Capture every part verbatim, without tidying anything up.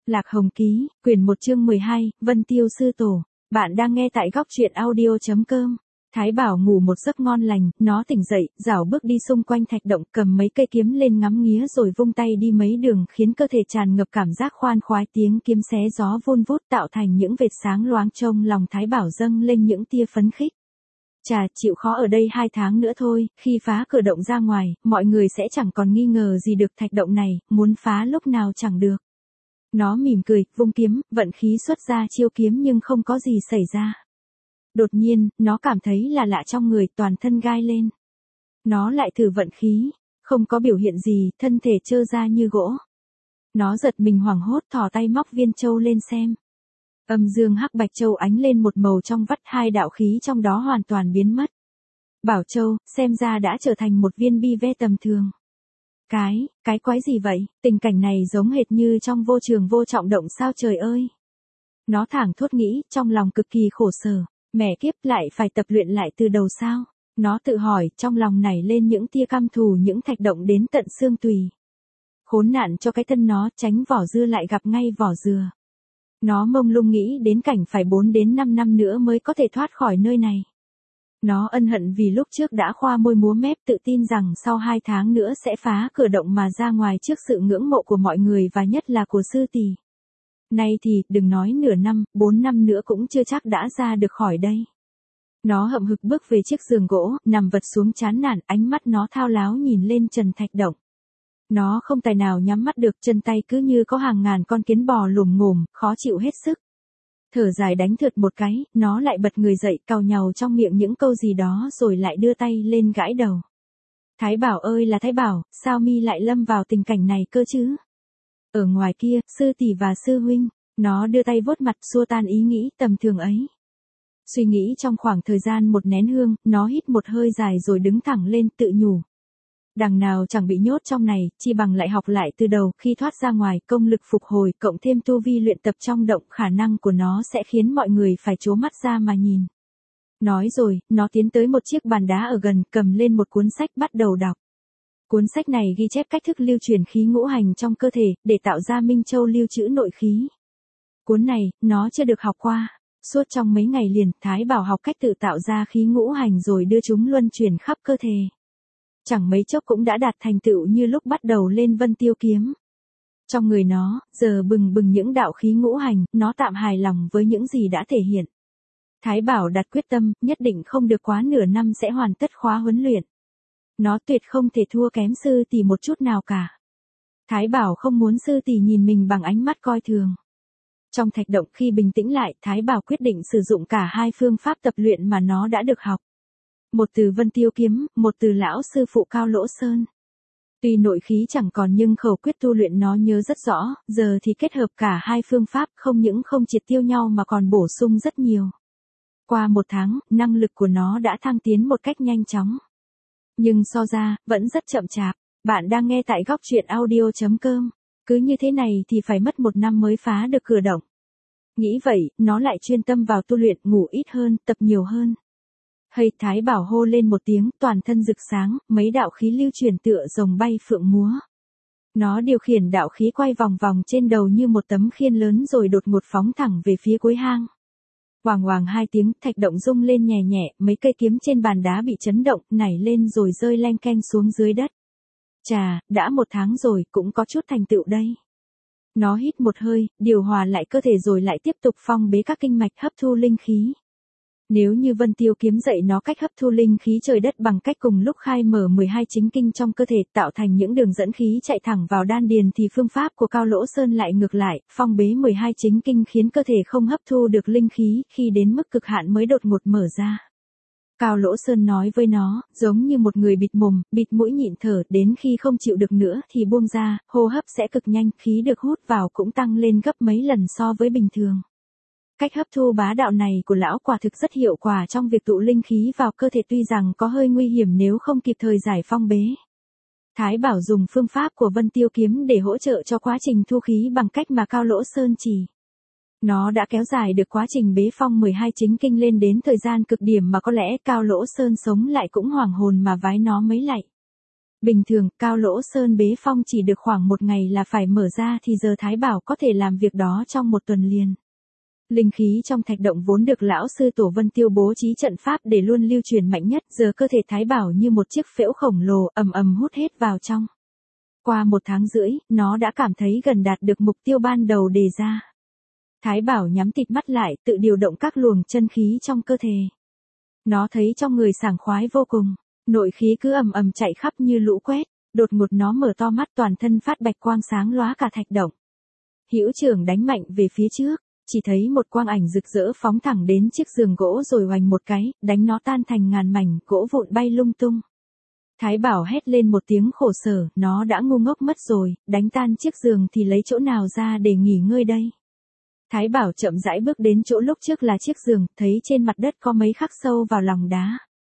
Lạc Hồng Ký, quyển một chương mười hai, Vân Tiêu Sư Tổ. Bạn đang nghe tại góc truyện audio chấm com. Thái Bảo ngủ một giấc ngon lành, nó tỉnh dậy, rảo bước đi xung quanh thạch động, cầm mấy cây kiếm lên ngắm nghía rồi vung tay đi mấy đường, khiến cơ thể tràn ngập cảm giác khoan khoái, tiếng kiếm xé gió vun vút tạo thành những vệt sáng loáng, trong lòng Thái Bảo dâng lên những tia phấn khích. Chà, chịu khó ở đây hai tháng nữa thôi, khi phá cửa động ra ngoài, mọi người sẽ chẳng còn nghi ngờ gì được thạch động này, muốn phá lúc nào chẳng được. Nó mỉm cười, vung kiếm, vận khí xuất ra chiêu kiếm nhưng không có gì xảy ra. Đột nhiên, nó cảm thấy là lạ trong người, toàn thân gai lên. Nó lại thử vận khí, không có biểu hiện gì, thân thể trơ ra như gỗ. Nó giật mình hoảng hốt, thò tay móc viên châu lên xem. Âm dương hắc bạch châu ánh lên một màu trong vắt, hai đạo khí trong đó hoàn toàn biến mất. Bảo châu, xem ra đã trở thành một viên bi ve tầm thường. Cái, cái quái gì vậy, tình cảnh này giống hệt như trong vô trường vô trọng động sao trời ơi. Nó thảng thốt nghĩ, trong lòng cực kỳ khổ sở, mẹ kiếp lại phải tập luyện lại từ đầu sao. Nó tự hỏi, trong lòng nảy lên những tia căm thù những thạch động đến tận xương tùy. Khốn nạn cho cái thân nó, tránh vỏ dưa lại gặp ngay vỏ dừa. Nó mông lung nghĩ đến cảnh phải bốn đến năm năm nữa mới có thể thoát khỏi nơi này. Nó ân hận vì lúc trước đã khoa môi múa mép tự tin rằng sau hai tháng nữa sẽ phá cửa động mà ra ngoài trước sự ngưỡng mộ của mọi người và nhất là của sư tỷ. Nay thì, đừng nói nửa năm, bốn năm nữa cũng chưa chắc đã ra được khỏi đây. Nó hậm hực bước về chiếc giường gỗ, nằm vật xuống chán nản, ánh mắt nó thao láo nhìn lên trần thạch động. Nó không tài nào nhắm mắt được, chân tay cứ như có hàng ngàn con kiến bò lùm ngồm, khó chịu hết sức. Thở dài đánh thượt một cái, nó lại bật người dậy, cào nhàu trong miệng những câu gì đó rồi lại đưa tay lên gãi đầu. Thái Bảo ơi là Thái Bảo, sao mi lại lâm vào tình cảnh này cơ chứ? Ở ngoài kia, sư tỷ và sư huynh, nó đưa tay vuốt mặt xua tan ý nghĩ tầm thường ấy. Suy nghĩ trong khoảng thời gian một nén hương, nó hít một hơi dài rồi đứng thẳng lên tự nhủ. Đằng nào chẳng bị nhốt trong này, chi bằng lại học lại từ đầu, khi thoát ra ngoài, công lực phục hồi, cộng thêm tu vi luyện tập trong động, khả năng của nó sẽ khiến mọi người phải trố mắt ra mà nhìn. Nói rồi, nó tiến tới một chiếc bàn đá ở gần, cầm lên một cuốn sách bắt đầu đọc. Cuốn sách này ghi chép cách thức lưu truyền khí ngũ hành trong cơ thể, để tạo ra minh châu lưu trữ nội khí. Cuốn này, nó chưa được học qua. Suốt trong mấy ngày liền, Thái Bảo học cách tự tạo ra khí ngũ hành rồi đưa chúng luân chuyển khắp cơ thể. Chẳng mấy chốc cũng đã đạt thành tựu như lúc bắt đầu lên Vân Tiêu kiếm. Trong người nó, giờ bừng bừng những đạo khí ngũ hành, nó tạm hài lòng với những gì đã thể hiện. Thái Bảo đặt quyết tâm, nhất định không được quá nửa năm sẽ hoàn tất khóa huấn luyện. Nó tuyệt không thể thua kém sư tỷ một chút nào cả. Thái Bảo không muốn sư tỷ nhìn mình bằng ánh mắt coi thường. Trong thạch động khi bình tĩnh lại, Thái Bảo quyết định sử dụng cả hai phương pháp tập luyện mà nó đã được học. Một từ Vân Tiêu kiếm, một từ lão sư phụ Cao Lỗ Sơn. Tuy nội khí chẳng còn nhưng khẩu quyết tu luyện nó nhớ rất rõ, giờ thì kết hợp cả hai phương pháp không những không triệt tiêu nhau mà còn bổ sung rất nhiều. Qua một tháng, năng lực của nó đã thăng tiến một cách nhanh chóng. Nhưng so ra, vẫn rất chậm chạp. Bạn đang nghe tại góc truyện audio chấm com. Cứ như thế này thì phải mất một năm mới phá được cửa động. Nghĩ vậy, nó lại chuyên tâm vào tu luyện, ngủ ít hơn, tập nhiều hơn. Hây, Thái Bảo hô lên một tiếng, toàn thân rực sáng, mấy đạo khí lưu chuyển tựa rồng bay phượng múa. Nó điều khiển đạo khí quay vòng vòng trên đầu như một tấm khiên lớn rồi đột ngột phóng thẳng về phía cuối hang. Oàng oàng hai tiếng, thạch động rung lên nhẹ nhẹ, mấy cây kiếm trên bàn đá bị chấn động, nảy lên rồi rơi leng keng xuống dưới đất. Chà, đã một tháng rồi, cũng có chút thành tựu đây. Nó hít một hơi, điều hòa lại cơ thể rồi lại tiếp tục phong bế các kinh mạch hấp thu linh khí. Nếu như Vân Tiêu kiếm dạy nó cách hấp thu linh khí trời đất bằng cách cùng lúc khai mở mười hai chính kinh trong cơ thể tạo thành những đường dẫn khí chạy thẳng vào đan điền thì phương pháp của Cao Lỗ Sơn lại ngược lại, phong bế mười hai chính kinh khiến cơ thể không hấp thu được linh khí, khi đến mức cực hạn mới đột ngột mở ra. Cao Lỗ Sơn nói với nó, giống như một người bịt mồm, bịt mũi nhịn thở, đến khi không chịu được nữa thì buông ra, hô hấp sẽ cực nhanh, khí được hút vào cũng tăng lên gấp mấy lần so với bình thường. Cách hấp thu bá đạo này của lão quả thực rất hiệu quả trong việc tụ linh khí vào cơ thể, tuy rằng có hơi nguy hiểm nếu không kịp thời giải phong bế. Thái Bảo dùng phương pháp của Vân Tiêu kiếm để hỗ trợ cho quá trình thu khí bằng cách mà Cao Lỗ Sơn chỉ. Nó đã kéo dài được quá trình bế phong mười hai chính kinh lên đến thời gian cực điểm mà có lẽ Cao Lỗ Sơn sống lại cũng hoảng hồn mà vái nó mấy lạy. Bình thường, Cao Lỗ Sơn bế phong chỉ được khoảng một ngày là phải mở ra thì giờ Thái Bảo có thể làm việc đó trong một tuần liền. Linh khí trong thạch động vốn được lão sư tổ Vân Tiêu bố trí trận pháp để luôn lưu truyền mạnh nhất, giờ cơ thể Thái Bảo như một chiếc phễu khổng lồ ầm ầm hút hết vào trong. Qua một tháng rưỡi, nó đã cảm thấy gần đạt được mục tiêu ban đầu đề ra. Thái Bảo nhắm tịt mắt lại, tự điều động các luồng chân khí trong cơ thể. Nó thấy trong người sảng khoái vô cùng, nội khí cứ ầm ầm chạy khắp như lũ quét, đột ngột nó mở to mắt, toàn thân phát bạch quang sáng lóa cả thạch động. Hữu trưởng đánh mạnh về phía trước, chỉ thấy một quang ảnh rực rỡ phóng thẳng đến chiếc giường gỗ rồi oành một cái, đánh nó tan thành ngàn mảnh, gỗ vụn bay lung tung. Thái Bảo hét lên một tiếng khổ sở, nó đã ngu ngốc mất rồi, đánh tan chiếc giường thì lấy chỗ nào ra để nghỉ ngơi đây. Thái Bảo chậm rãi bước đến chỗ lúc trước là chiếc giường, thấy trên mặt đất có mấy khắc sâu vào lòng đá.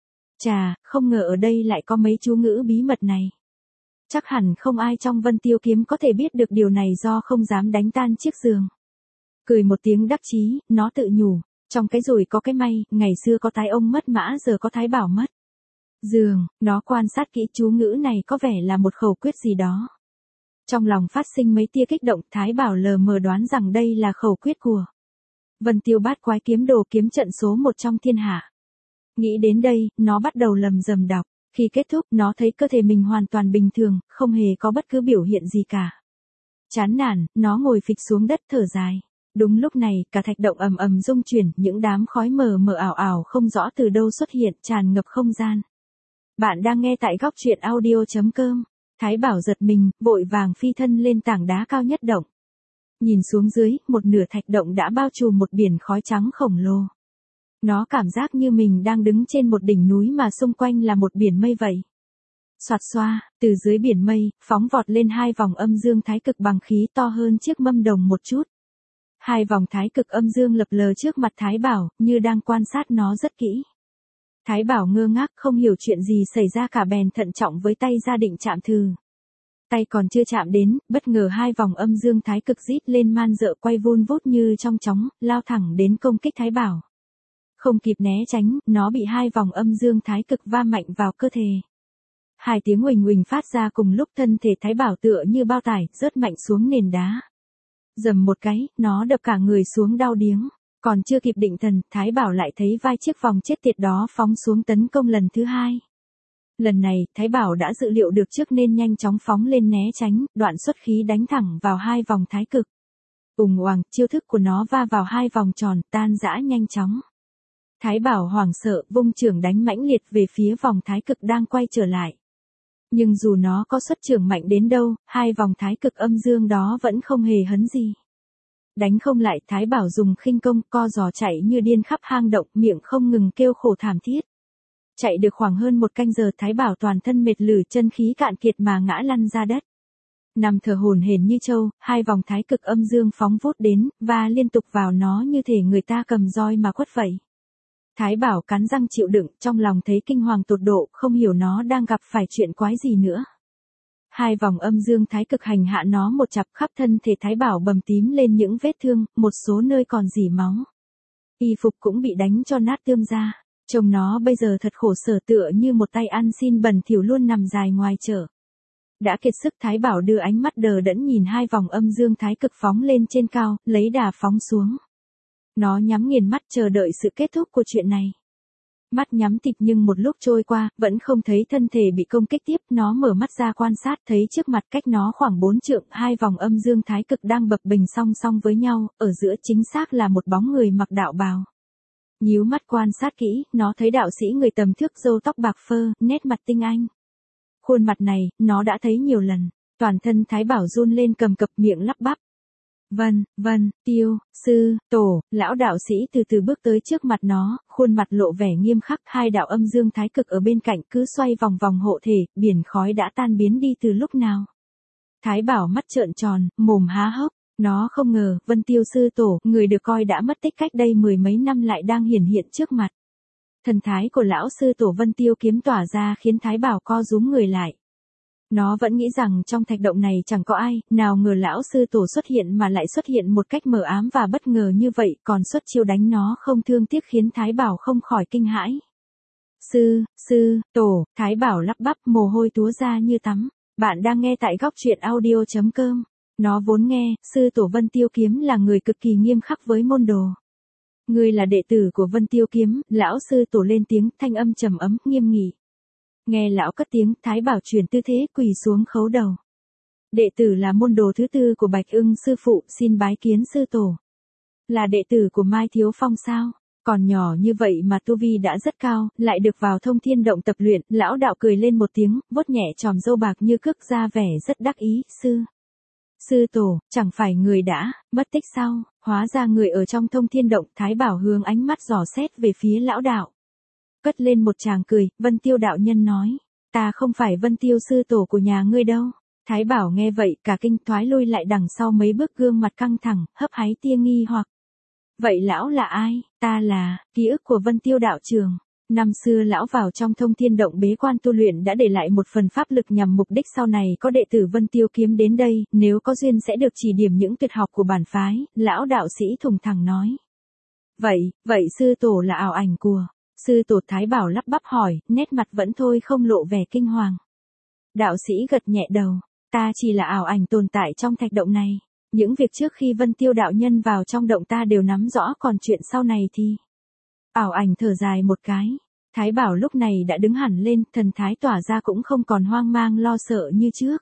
Chà, không ngờ ở đây lại có mấy chú ngữ bí mật này. Chắc hẳn không ai trong Vân Tiêu Kiếm có thể biết được điều này do không dám đánh tan chiếc giường. Cười một tiếng đắc chí, nó tự nhủ, trong cái rủi có cái may, ngày xưa có Thái ông mất mã giờ có Thái Bảo mất. Giường, nó quan sát kỹ chú ngữ này có vẻ là một khẩu quyết gì đó. Trong lòng phát sinh mấy tia kích động, Thái Bảo lờ mờ đoán rằng đây là khẩu quyết của Vân Tiêu Bát Quái Kiếm Đồ, kiếm trận số một trong thiên hạ. Nghĩ đến đây, nó bắt đầu lầm rầm đọc, khi kết thúc nó thấy cơ thể mình hoàn toàn bình thường, không hề có bất cứ biểu hiện gì cả. Chán nản, nó ngồi phịch xuống đất thở dài. Đúng lúc này, cả thạch động ầm ầm rung chuyển, những đám khói mờ mờ ảo ảo không rõ từ đâu xuất hiện, tràn ngập không gian. Bạn đang nghe tại góc truyện audio chấm com. Thái Bảo giật mình, vội vàng phi thân lên tảng đá cao nhất động. Nhìn xuống dưới, một nửa thạch động đã bao trùm một biển khói trắng khổng lồ. Nó cảm giác như mình đang đứng trên một đỉnh núi mà xung quanh là một biển mây vậy. Xoạt xoa, từ dưới biển mây, phóng vọt lên hai vòng âm dương thái cực bằng khí to hơn chiếc mâm đồng một chút. Hai vòng thái cực âm dương lập lờ trước mặt Thái Bảo, như đang quan sát nó rất kỹ. Thái Bảo ngơ ngác không hiểu chuyện gì xảy ra cả, bèn thận trọng với tay ra định chạm thử. Tay còn chưa chạm đến, bất ngờ hai vòng âm dương thái cực rít lên man rợ quay vun vút như trong chóng, lao thẳng đến công kích Thái Bảo. Không kịp né tránh, nó bị hai vòng âm dương thái cực va mạnh vào cơ thể. Hai tiếng huỳnh huỳnh phát ra cùng lúc, thân thể Thái Bảo tựa như bao tải, rớt mạnh xuống nền đá. Dầm một cái, nó đập cả người xuống đau điếng. Còn chưa kịp định thần, Thái Bảo lại thấy vai chiếc vòng chết tiệt đó phóng xuống tấn công lần thứ hai. Lần này, Thái Bảo đã dự liệu được trước nên nhanh chóng phóng lên né tránh, đoạn xuất khí đánh thẳng vào hai vòng thái cực. Ùng oàng, chiêu thức của nó va vào hai vòng tròn, tan rã nhanh chóng. Thái Bảo hoảng sợ, vung chưởng đánh mãnh liệt về phía vòng thái cực đang quay trở lại. Nhưng dù nó có xuất chưởng mạnh đến đâu, hai vòng thái cực âm dương đó vẫn không hề hấn gì. Đánh không lại, Thái Bảo dùng khinh công co giò chạy như điên khắp hang động, miệng không ngừng kêu khổ thảm thiết. Chạy được khoảng hơn một canh giờ, Thái Bảo toàn thân mệt lử, chân khí cạn kiệt mà ngã lăn ra đất. Nằm thở hổn hển như trâu, hai vòng thái cực âm dương phóng vút đến, và liên tục vào nó như thể người ta cầm roi mà quất vậy. Thái Bảo cắn răng chịu đựng, trong lòng thấy kinh hoàng tột độ, không hiểu nó đang gặp phải chuyện quái gì nữa. Hai vòng âm dương thái cực hành hạ nó một chặp, khắp thân thể Thái Bảo bầm tím lên những vết thương, một số nơi còn rỉ máu. Y phục cũng bị đánh cho nát tươm ra. Trông nó bây giờ thật khổ sở, tựa như một tay ăn xin bẩn thỉu luôn nằm dài ngoài chợ. Đã kiệt sức, Thái Bảo đưa ánh mắt đờ đẫn nhìn hai vòng âm dương thái cực phóng lên trên cao, lấy đà phóng xuống. Nó nhắm nghiền mắt chờ đợi sự kết thúc của chuyện này. Mắt nhắm tịt nhưng một lúc trôi qua, vẫn không thấy thân thể bị công kích tiếp, nó mở mắt ra quan sát, thấy trước mặt cách nó khoảng bốn trượng, hai vòng âm dương thái cực đang bập bềnh song song với nhau, ở giữa chính xác là một bóng người mặc đạo bào. Nhíu mắt quan sát kỹ, nó thấy đạo sĩ người tầm thước, râu tóc bạc phơ, nét mặt tinh anh. Khuôn mặt này, nó đã thấy nhiều lần, toàn thân Thái Bảo run lên cầm cập, miệng lắp bắp. Vân, Vân, Tiêu, Sư, Tổ, lão đạo sĩ từ từ bước tới trước mặt nó, khuôn mặt lộ vẻ nghiêm khắc, hai đạo âm dương thái cực ở bên cạnh cứ xoay vòng vòng hộ thể, biển khói đã tan biến đi từ lúc nào. Thái Bảo mắt trợn tròn, mồm há hốc, nó không ngờ, Vân Tiêu Sư Tổ, người được coi đã mất tích cách đây mười mấy năm lại đang hiển hiện trước mặt. Thần thái của lão sư tổ Vân Tiêu Kiếm tỏa ra khiến Thái Bảo co rúm người lại. Nó vẫn nghĩ rằng trong thạch động này chẳng có ai, nào ngờ lão sư tổ xuất hiện mà lại xuất hiện một cách mờ ám và bất ngờ như vậy, còn xuất chiêu đánh nó không thương tiếc khiến Thái Bảo không khỏi kinh hãi. Sư, sư, tổ, Thái Bảo lắp bắp mồ hôi túa ra như tắm. Bạn đang nghe tại góc truyện audio.com. Nó vốn nghe, sư tổ Vân Tiêu Kiếm là người cực kỳ nghiêm khắc với môn đồ. Ngươi là đệ tử của Vân Tiêu Kiếm, lão sư tổ lên tiếng, thanh âm trầm ấm, nghiêm nghị. Nghe lão cất tiếng, Thái Bảo chuyển tư thế quỳ xuống khấu đầu. Đệ tử là môn đồ thứ tư của Bạch Ưng sư phụ, xin bái kiến sư tổ. Là đệ tử của Mai Thiếu Phong sao? Còn nhỏ như vậy mà tu vi đã rất cao, lại được vào Thông Thiên Động tập luyện, lão đạo cười lên một tiếng, vuốt nhẹ chòm râu bạc như cước ra vẻ rất đắc ý, sư. Sư tổ, chẳng phải người đã, mất tích sao, hóa ra người ở trong Thông Thiên Động, Thái Bảo hướng ánh mắt dò xét về phía lão đạo. Cất lên một tràng cười, Vân Tiêu đạo nhân nói, ta không phải Vân Tiêu sư tổ của nhà ngươi đâu. Thái Bảo nghe vậy, cả kinh thoái lui lại đằng sau mấy bước, gương mặt căng thẳng, hấp háy tia nghi hoặc. Vậy lão là ai? Ta là, ký ức của Vân Tiêu đạo trường. Năm xưa lão vào trong Thông Thiên Động bế quan tu luyện đã để lại một phần pháp lực nhằm mục đích sau này có đệ tử Vân Tiêu Kiếm đến đây, nếu có duyên sẽ được chỉ điểm những tuyệt học của bản phái, lão đạo sĩ thùng thẳng nói. Vậy, vậy sư tổ là ảo ảnh của, sư tổ Thái Bảo lắp bắp hỏi, nét mặt vẫn thôi không lộ vẻ kinh hoàng. Đạo sĩ gật nhẹ đầu, ta chỉ là ảo ảnh tồn tại trong thạch động này. Những việc trước khi Vân Tiêu đạo nhân vào trong động ta đều nắm rõ, còn chuyện sau này thì... Ảo ảnh thở dài một cái. Thái Bảo lúc này đã đứng hẳn lên, thần thái tỏa ra cũng không còn hoang mang lo sợ như trước.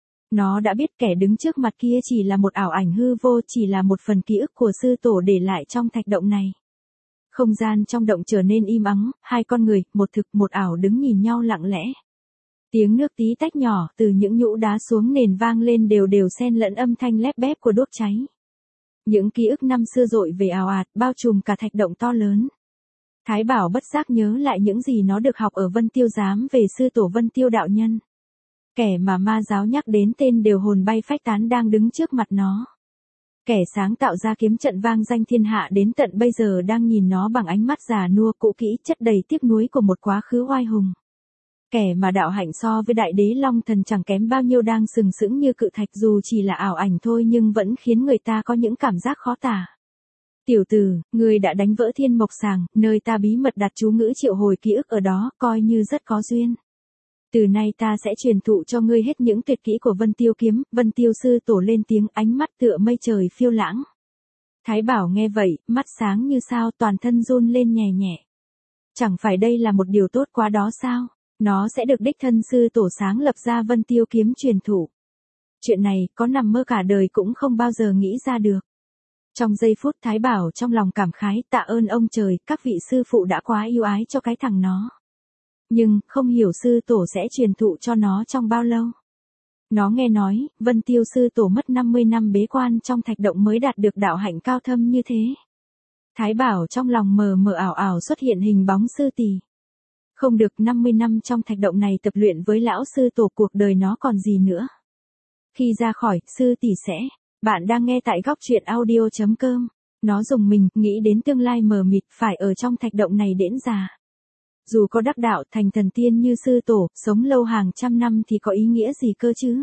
Nó đã biết kẻ đứng trước mặt kia chỉ là một ảo ảnh hư vô, chỉ là một phần ký ức của sư tổ để lại trong thạch động này. Không gian trong động trở nên im ắng, hai con người, một thực một ảo đứng nhìn nhau lặng lẽ. Tiếng nước tí tách nhỏ từ những nhũ đá xuống nền vang lên đều đều xen lẫn âm thanh lép bép của đốt cháy. Những ký ức năm xưa dội về ào ạt, bao trùm cả thạch động to lớn. Thái Bảo bất giác nhớ lại những gì nó được học ở Vân Tiêu Giám về sư tổ Vân Tiêu đạo nhân. Kẻ mà ma giáo nhắc đến tên đều hồn bay phách tán đang đứng trước mặt nó. Kẻ sáng tạo ra kiếm trận vang danh thiên hạ đến tận bây giờ đang nhìn nó bằng ánh mắt già nua cũ kỹ chất đầy tiếc nuối của một quá khứ oai hùng. Kẻ mà đạo hạnh so với đại đế Long Thần chẳng kém bao nhiêu đang sừng sững như cự thạch, dù chỉ là ảo ảnh thôi nhưng vẫn khiến người ta có những cảm giác khó tả. Tiểu tử, ngươi đã đánh vỡ Thiên Mộc Sàng, nơi ta bí mật đặt chú ngữ triệu hồi ký ức ở đó, coi như rất có duyên. Từ nay ta sẽ truyền thụ cho ngươi hết những tuyệt kỹ của Vân Tiêu Kiếm. Vân Tiêu sư tổ lên tiếng, ánh mắt tựa mây trời phiêu lãng. Thái Bảo nghe vậy, mắt sáng như sao, toàn thân run lên nhẹ nhẹ. Chẳng phải đây là một điều tốt quá đó sao? Nó sẽ được đích thân sư tổ sáng lập ra Vân Tiêu Kiếm truyền thụ. Chuyện này, có nằm mơ cả đời cũng không bao giờ nghĩ ra được. Trong giây phút Thái Bảo trong lòng cảm khái, tạ ơn ông trời, các vị sư phụ đã quá yêu ái cho cái thằng nó. Nhưng, không hiểu sư tổ sẽ truyền thụ cho nó trong bao lâu. Nó nghe nói, Vân Tiêu sư tổ mất năm mươi năm bế quan trong thạch động mới đạt được đạo hạnh cao thâm như thế. Thái Bảo trong lòng mờ mờ ảo ảo xuất hiện hình bóng sư tỷ. Không được, năm mươi năm trong thạch động này tập luyện với lão sư tổ, cuộc đời nó còn gì nữa. Khi ra khỏi, sư tỷ sẽ... Bạn đang nghe tại góc truyện audio.com. Nó dùng mình, nghĩ đến tương lai mờ mịt, phải ở trong thạch động này đến già. Dù có đắc đạo thành thần tiên như sư tổ, sống lâu hàng trăm năm thì có ý nghĩa gì cơ chứ?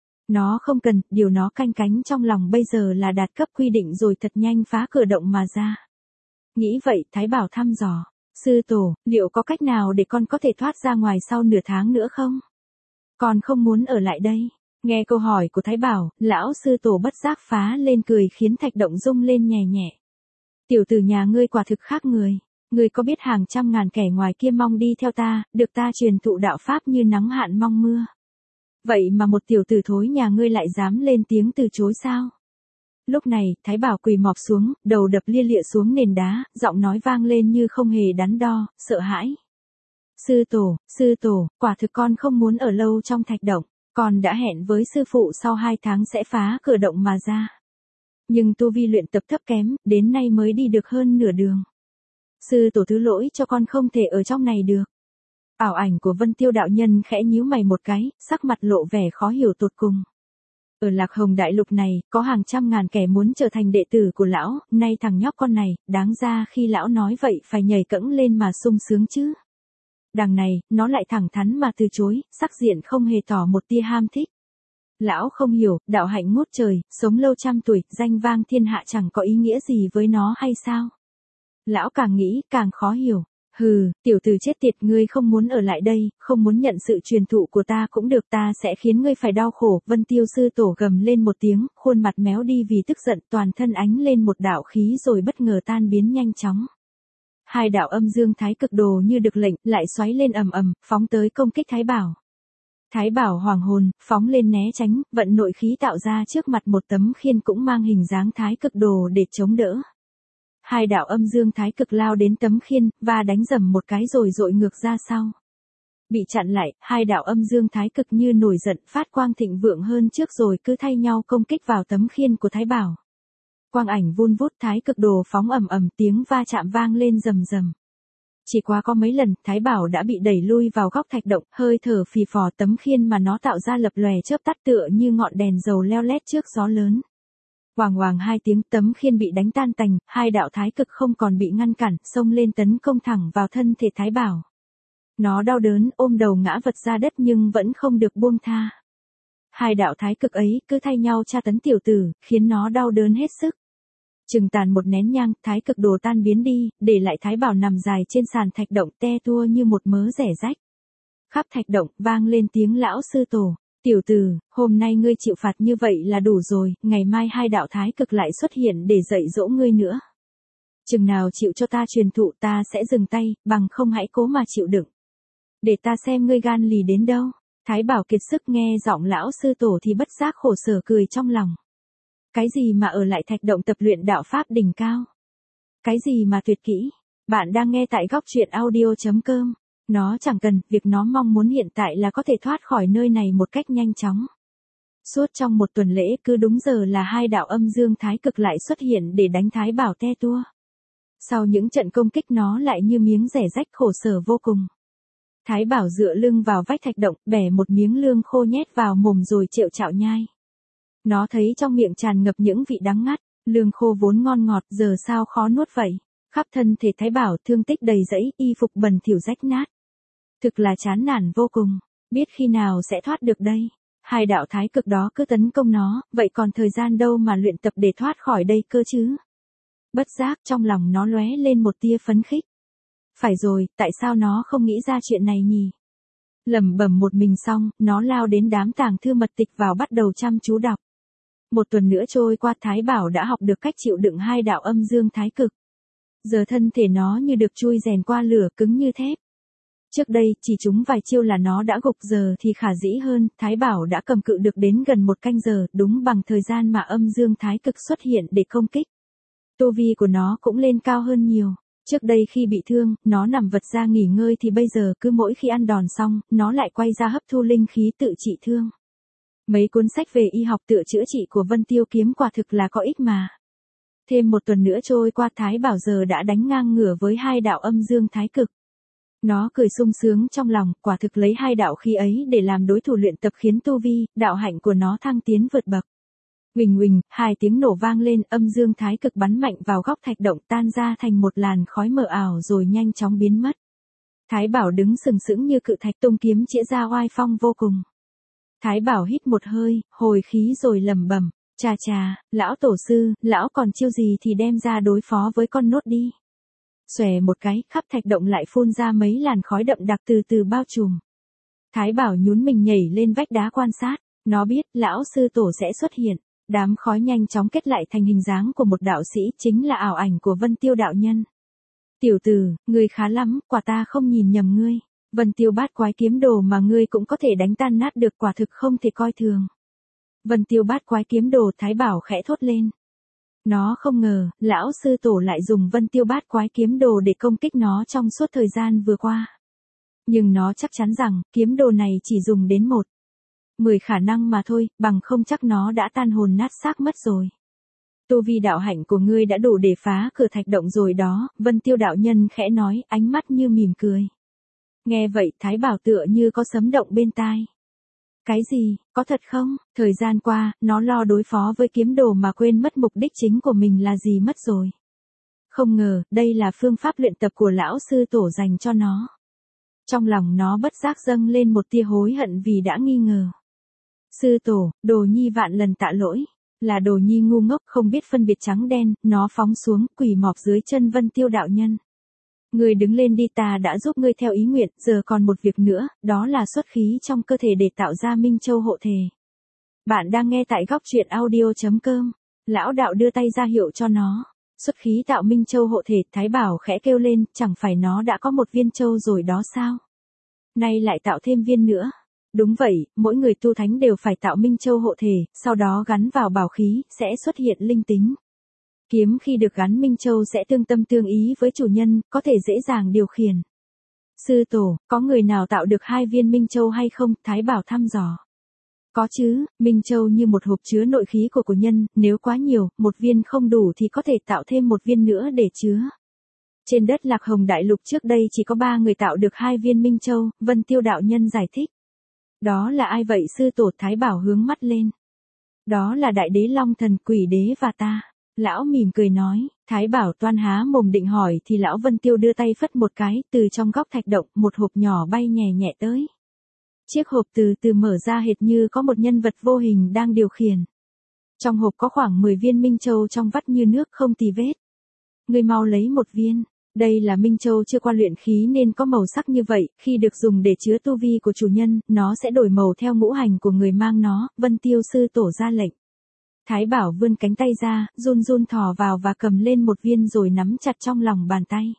Nó không cần, điều nó canh cánh trong lòng bây giờ là đạt cấp quy định rồi thật nhanh phá cửa động mà ra. Nghĩ vậy, Thái Bảo thăm dò. Sư tổ, liệu có cách nào để con có thể thoát ra ngoài sau nửa tháng nữa không? Con không muốn ở lại đây. Nghe câu hỏi của Thái Bảo, lão sư tổ bất giác phá lên cười khiến thạch động rung lên nhẹ nhẹ. Tiểu tử nhà ngươi quả thực khác người. Ngươi có biết hàng trăm ngàn kẻ ngoài kia mong đi theo ta, được ta truyền thụ đạo pháp như nắng hạn mong mưa. Vậy mà một tiểu tử thối nhà ngươi lại dám lên tiếng từ chối sao? Lúc này, Thái Bảo quỳ mọp xuống, đầu đập lia lịa xuống nền đá, giọng nói vang lên như không hề đắn đo, sợ hãi. Sư tổ, sư tổ, quả thực con không muốn ở lâu trong thạch động. Con đã hẹn với sư phụ sau hai tháng sẽ phá cửa động mà ra. Nhưng tu vi luyện tập thấp kém, đến nay mới đi được hơn nửa đường. Sư tổ thứ lỗi cho con không thể ở trong này được. Ảo ảnh của Vân Tiêu đạo nhân khẽ nhíu mày một cái, sắc mặt lộ vẻ khó hiểu tột cùng. Ở Lạc Hồng Đại Lục này, có hàng trăm ngàn kẻ muốn trở thành đệ tử của lão, nay thằng nhóc con này, đáng ra khi lão nói vậy phải nhảy cẫng lên mà sung sướng chứ. Đằng này, nó lại thẳng thắn mà từ chối, sắc diện không hề tỏ một tia ham thích. Lão không hiểu, đạo hạnh ngút trời, sống lâu trăm tuổi, danh vang thiên hạ chẳng có ý nghĩa gì với nó hay sao? Lão càng nghĩ, càng khó hiểu. Hừ, tiểu tử chết tiệt, ngươi không muốn ở lại đây, không muốn nhận sự truyền thụ của ta cũng được, ta sẽ khiến ngươi phải đau khổ. Vân Tiêu sư tổ gầm lên một tiếng, khuôn mặt méo đi vì tức giận, toàn thân ánh lên một đạo khí rồi bất ngờ tan biến nhanh chóng. Hai đạo âm dương thái cực đồ như được lệnh, lại xoáy lên ầm ầm, phóng tới công kích Thái Bảo. Thái Bảo hoàng hồn, phóng lên né tránh, vận nội khí tạo ra trước mặt một tấm khiên cũng mang hình dáng thái cực đồ để chống đỡ. Hai đạo âm dương thái cực lao đến tấm khiên, và đánh dầm một cái rồi dội ngược ra sau. Bị chặn lại, hai đạo âm dương thái cực như nổi giận, phát quang thịnh vượng hơn trước rồi cứ thay nhau công kích vào tấm khiên của Thái Bảo. Quang ảnh vun vút, thái cực đồ phóng ầm ầm, tiếng va chạm vang lên rầm rầm. Chỉ qua có mấy lần, Thái Bảo đã bị đẩy lui vào góc thạch động, hơi thở phì phò, tấm khiên mà nó tạo ra lập lòe chớp tắt tựa như ngọn đèn dầu leo lét trước gió lớn. Hoàng hoàng hai tiếng, tấm khiên bị đánh tan tành, hai đạo thái cực không còn bị ngăn cản, xông lên tấn công thẳng vào thân thể Thái Bảo. Nó đau đớn, ôm đầu ngã vật ra đất nhưng vẫn không được buông tha. Hai đạo thái cực ấy cứ thay nhau tra tấn tiểu tử, khiến nó đau đớn hết sức. Chừng tàn một nén nhang, thái cực đồ tan biến đi, để lại Thái Bảo nằm dài trên sàn thạch động te tua như một mớ rẻ rách. Khắp thạch động vang lên tiếng lão sư tổ. Tiểu tử, hôm nay ngươi chịu phạt như vậy là đủ rồi, ngày mai hai đạo thái cực lại xuất hiện để dạy dỗ ngươi nữa. Chừng nào chịu cho ta truyền thụ, ta sẽ dừng tay, bằng không hãy cố mà chịu đựng. Để ta xem ngươi gan lì đến đâu. Thái Bảo kiệt sức nghe giọng lão sư tổ thì bất giác khổ sở cười trong lòng. Cái gì mà ở lại thạch động tập luyện đạo pháp đỉnh cao? Cái gì mà tuyệt kỹ? Bạn đang nghe tại góc truyện audio chấm com. Nó chẳng cần, việc nó mong muốn hiện tại là có thể thoát khỏi nơi này một cách nhanh chóng. Suốt trong một tuần lễ cứ đúng giờ là hai đạo âm dương thái cực lại xuất hiện để đánh Thái Bảo te tua. Sau những trận công kích nó lại như miếng rẻ rách, khổ sở vô cùng. Thái Bảo dựa lưng vào vách thạch động, bẻ một miếng lương khô nhét vào mồm rồi trệu chạo nhai. Nó thấy trong miệng tràn ngập những vị đắng ngắt, lương khô vốn ngon ngọt giờ sao khó nuốt vậy. Khắp thân thể Thái Bảo thương tích đầy rẫy, y phục bẩn thỉu rách nát. Thực là chán nản vô cùng, biết khi nào sẽ thoát được đây. Hai đạo thái cực đó cứ tấn công nó, vậy còn thời gian đâu mà luyện tập để thoát khỏi đây cơ chứ. Bất giác trong lòng nó lóe lên một tia phấn khích. Phải rồi, tại sao nó không nghĩ ra chuyện này nhỉ? Lẩm bẩm một mình xong, nó lao đến đám tàng thư mật tịch vào bắt đầu chăm chú đọc. Một tuần nữa trôi qua, Thái Bảo đã học được cách chịu đựng hai đạo âm dương thái cực. Giờ thân thể nó như được chui rèn qua lửa, cứng như thép. Trước đây, chỉ trúng vài chiêu là nó đã gục, giờ thì khả dĩ hơn, Thái Bảo đã cầm cự được đến gần một canh giờ, đúng bằng thời gian mà âm dương thái cực xuất hiện để công kích. Tu vi của nó cũng lên cao hơn nhiều. Trước đây khi bị thương, nó nằm vật ra nghỉ ngơi thì bây giờ cứ mỗi khi ăn đòn xong, nó lại quay ra hấp thu linh khí tự trị thương. Mấy cuốn sách về y học tựa chữa trị của Vân Tiêu Kiếm quả thực là có ích mà. Thêm một tuần nữa trôi qua, Thái Bảo giờ đã đánh ngang ngửa với hai đạo âm dương thái cực. Nó cười sung sướng trong lòng, quả thực lấy hai đạo khí ấy để làm đối thủ luyện tập khiến tu vi, đạo hạnh của nó thăng tiến vượt bậc. Huỳnh huỳnh, hai tiếng nổ vang lên, âm dương thái cực bắn mạnh vào góc thạch động, tan ra thành một làn khói mờ ảo rồi nhanh chóng biến mất. Thái Bảo đứng sừng sững như cự thạch, tung kiếm chĩa ra oai phong vô cùng. Thái Bảo hít một hơi, hồi khí rồi lẩm bẩm, chà chà, lão tổ sư, lão còn chiêu gì thì đem ra đối phó với con nốt đi. Xòe một cái, khắp thạch động lại phun ra mấy làn khói đậm đặc từ từ bao trùm. Thái Bảo nhún mình nhảy lên vách đá quan sát, nó biết lão sư tổ sẽ xuất hiện. Đám khói nhanh chóng kết lại thành hình dáng của một đạo sĩ, chính là ảo ảnh của Vân Tiêu đạo nhân. Tiểu tử, ngươi khá lắm, quả ta không nhìn nhầm ngươi. Vân Tiêu bát quái kiếm đồ mà ngươi cũng có thể đánh tan nát được, quả thực không thể coi thường. Vân Tiêu bát quái kiếm đồ, Thái Bảo khẽ thốt lên. Nó không ngờ, lão sư tổ lại dùng Vân Tiêu bát quái kiếm đồ để công kích nó trong suốt thời gian vừa qua. Nhưng nó chắc chắn rằng, kiếm đồ này chỉ dùng đến một. Mười khả năng mà thôi, bằng không chắc nó đã tan hồn nát xác mất rồi. Tu vi đạo hạnh của ngươi đã đủ để phá cửa thạch động rồi đó, Vân Tiêu đạo nhân khẽ nói, ánh mắt như mỉm cười. Nghe vậy, Thái Bảo tựa như có sấm động bên tai. Cái gì, có thật không? Thời gian qua, nó lo đối phó với kiếm đồ mà quên mất mục đích chính của mình là gì mất rồi. Không ngờ, đây là phương pháp luyện tập của lão sư tổ dành cho nó. Trong lòng nó bất giác dâng lên một tia hối hận vì đã nghi ngờ. Sư tổ, đồ nhi vạn lần tạ lỗi. Là đồ nhi ngu ngốc không biết phân biệt trắng đen, nó phóng xuống, quỳ mọp dưới chân Vân Tiêu đạo nhân. Ngươi đứng lên đi, ta đã giúp ngươi theo ý nguyện, giờ còn một việc nữa, đó là xuất khí trong cơ thể để tạo ra Minh Châu hộ thể. Bạn đang nghe tại góc truyện audio chấm com. Lão đạo đưa tay ra hiệu cho nó. Xuất khí tạo Minh Châu hộ thể, Thái Bảo khẽ kêu lên, chẳng phải nó đã có một viên châu rồi đó sao? Nay lại tạo thêm viên nữa. Đúng vậy, mỗi người tu thánh đều phải tạo Minh Châu hộ thể, sau đó gắn vào bảo khí, sẽ xuất hiện linh tính. Kiếm khi được gắn Minh Châu sẽ tương tâm tương ý với chủ nhân, có thể dễ dàng điều khiển. Sư tổ, có người nào tạo được hai viên Minh Châu hay không? Thái Bảo thăm dò. Có chứ, Minh Châu như một hộp chứa nội khí của cổ nhân, nếu quá nhiều, một viên không đủ thì có thể tạo thêm một viên nữa để chứa. Trên đất Lạc Hồng Đại Lục trước đây chỉ có ba người tạo được hai viên Minh Châu, Vân Tiêu đạo nhân giải thích. Đó là ai vậy sư tổ? Thái Bảo hướng mắt lên. Đó là Đại Đế Long Thần, Quỷ Đế và ta. Lão mỉm cười nói, Thái Bảo toan há mồm định hỏi thì lão Vân Tiêu đưa tay phất một cái, từ trong góc thạch động, một hộp nhỏ bay nhẹ nhẹ tới. Chiếc hộp từ từ mở ra hệt như có một nhân vật vô hình đang điều khiển. Trong hộp có khoảng mười viên Minh Châu trong vắt như nước không tì vết. Ngươi mau lấy một viên. Đây là Minh Châu chưa qua luyện khí nên có màu sắc như vậy, khi được dùng để chứa tu vi của chủ nhân, nó sẽ đổi màu theo ngũ hành của người mang nó, Vân Tiêu sư tổ ra lệnh. Thái Bảo vươn cánh tay ra, run run thò vào và cầm lên một viên rồi nắm chặt trong lòng bàn tay.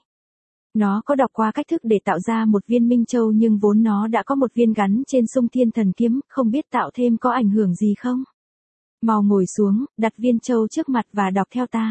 Nó có đọc qua cách thức để tạo ra một viên Minh Châu nhưng vốn nó đã có một viên gắn trên Sung Thiên Thần Kiếm, không biết tạo thêm có ảnh hưởng gì không? Mau ngồi xuống, đặt viên châu trước mặt và đọc theo ta.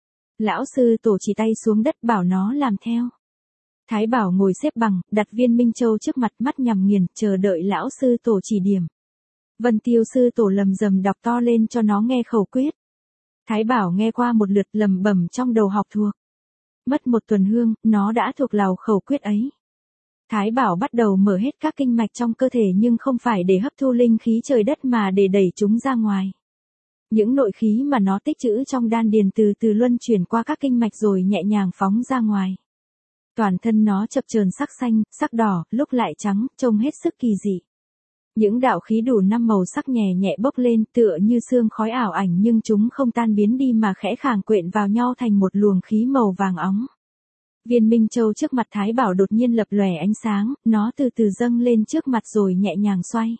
Lão sư tổ chỉ tay xuống đất bảo nó làm theo. Thái Bảo ngồi xếp bằng, đặt viên Minh Châu trước mặt, mắt nhắm nghiền, chờ đợi lão sư tổ chỉ điểm. Vân Tiêu sư tổ lầm rầm đọc to lên cho nó nghe khẩu quyết. Thái Bảo nghe qua một lượt lầm bầm trong đầu học thuộc. Mất một tuần hương, nó đã thuộc lào khẩu quyết ấy. Thái Bảo bắt đầu mở hết các kinh mạch trong cơ thể nhưng không phải để hấp thu linh khí trời đất mà để đẩy chúng ra ngoài. Những nội khí mà nó tích trữ trong đan điền từ từ luân chuyển qua các kinh mạch rồi nhẹ nhàng phóng ra ngoài. Toàn thân nó chập chờn sắc xanh, sắc đỏ, lúc lại trắng, trông hết sức kỳ dị. Những đạo khí đủ năm màu sắc nhẹ nhẹ bốc lên tựa như sương khói ảo ảnh nhưng chúng không tan biến đi mà khẽ khàng quện vào nhau thành một luồng khí màu vàng óng. Viên Minh Châu trước mặt Thái Bảo đột nhiên lập lòe ánh sáng, nó từ từ dâng lên trước mặt rồi nhẹ nhàng xoay.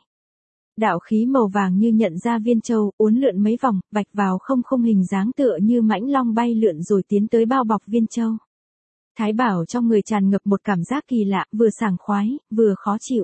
Đạo khí màu vàng như nhận ra viên châu, uốn lượn mấy vòng, vạch vào không không hình dáng tựa như mãnh long bay lượn rồi tiến tới bao bọc viên châu. Thái Bảo trong người tràn ngập một cảm giác kỳ lạ, vừa sảng khoái, vừa khó chịu.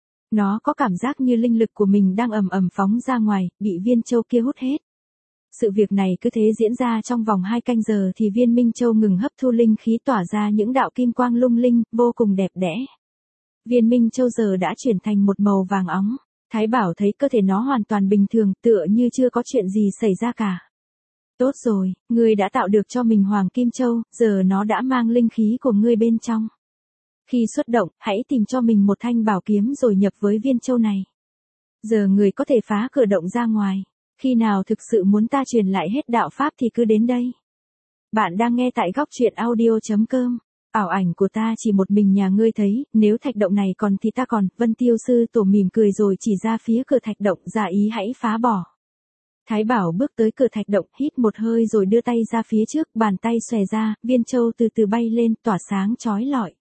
Nó có cảm giác như linh lực của mình đang ầm ầm phóng ra ngoài, bị viên châu kia hút hết. Sự việc này cứ thế diễn ra trong vòng hai canh giờ thì viên Minh Châu ngừng hấp thu linh khí tỏa ra những đạo kim quang lung linh, vô cùng đẹp đẽ. Viên Minh Châu giờ đã chuyển thành một màu vàng óng. Thái Bảo thấy cơ thể nó hoàn toàn bình thường, tựa như chưa có chuyện gì xảy ra cả. Tốt rồi, ngươi đã tạo được cho mình Hoàng Kim Châu, giờ nó đã mang linh khí của ngươi bên trong. Khi xuất động, hãy tìm cho mình một thanh bảo kiếm rồi nhập với viên châu này. Giờ người có thể phá cửa động ra ngoài. Khi nào thực sự muốn ta truyền lại hết đạo pháp thì cứ đến đây. Bạn đang nghe tại góc truyện audio chấm com. Ảo ảnh của ta chỉ một mình nhà ngươi thấy, nếu thạch động này còn thì ta còn. Vân Tiêu sư tổ mỉm cười rồi chỉ ra phía cửa thạch động, giả ý hãy phá bỏ. Thái Bảo bước tới cửa thạch động, hít một hơi rồi đưa tay ra phía trước, bàn tay xòe ra, viên châu từ từ bay lên, tỏa sáng chói lọi.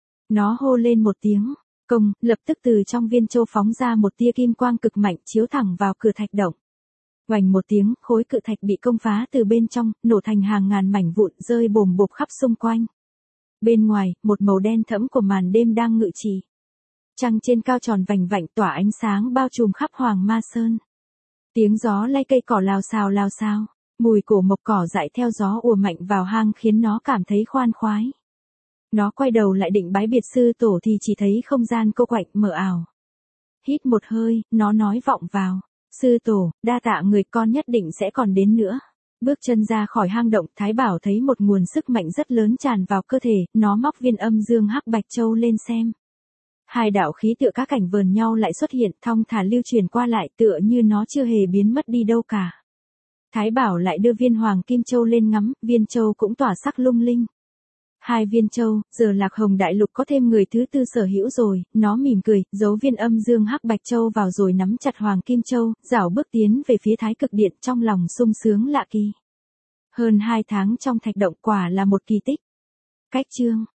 Nó hô lên một tiếng, công, lập tức từ trong viên châu phóng ra một tia kim quang cực mạnh chiếu thẳng vào cửa thạch động. Oành một tiếng, khối cự thạch bị công phá từ bên trong, nổ thành hàng ngàn mảnh vụn rơi bồm bộp khắp xung quanh. Bên ngoài, một màu đen thẫm của màn đêm đang ngự trị. Trăng trên cao tròn vành vạnh tỏa ánh sáng bao trùm khắp Hoàng Ma Sơn. Tiếng gió lay cây cỏ lào xào lào xào, mùi cổ mộc cỏ dại theo gió ùa mạnh vào hang khiến nó cảm thấy khoan khoái. Nó quay đầu lại định bái biệt sư tổ thì chỉ thấy không gian cô quạnh mờ ảo. Hít một hơi, nó nói vọng vào. Sư tổ, đa tạ người, con nhất định sẽ còn đến nữa. Bước chân ra khỏi hang động, Thái Bảo thấy một nguồn sức mạnh rất lớn tràn vào cơ thể, nó móc viên âm dương hắc bạch châu lên xem. Hai đạo khí tựa các cảnh vờn nhau lại xuất hiện, thong thả lưu truyền qua lại tựa như nó chưa hề biến mất đi đâu cả. Thái Bảo lại đưa viên Hoàng Kim Châu lên ngắm, viên châu cũng tỏa sắc lung linh. Hai viên châu, giờ Lạc Hồng Đại Lục có thêm người thứ tư sở hữu rồi, nó mỉm cười, giấu viên âm dương hắc bạch châu vào rồi nắm chặt Hoàng Kim Châu, rảo bước tiến về phía Thái Cực Điện trong lòng sung sướng lạ kỳ. Hơn hai tháng trong thạch động quả là một kỳ tích. Cách chương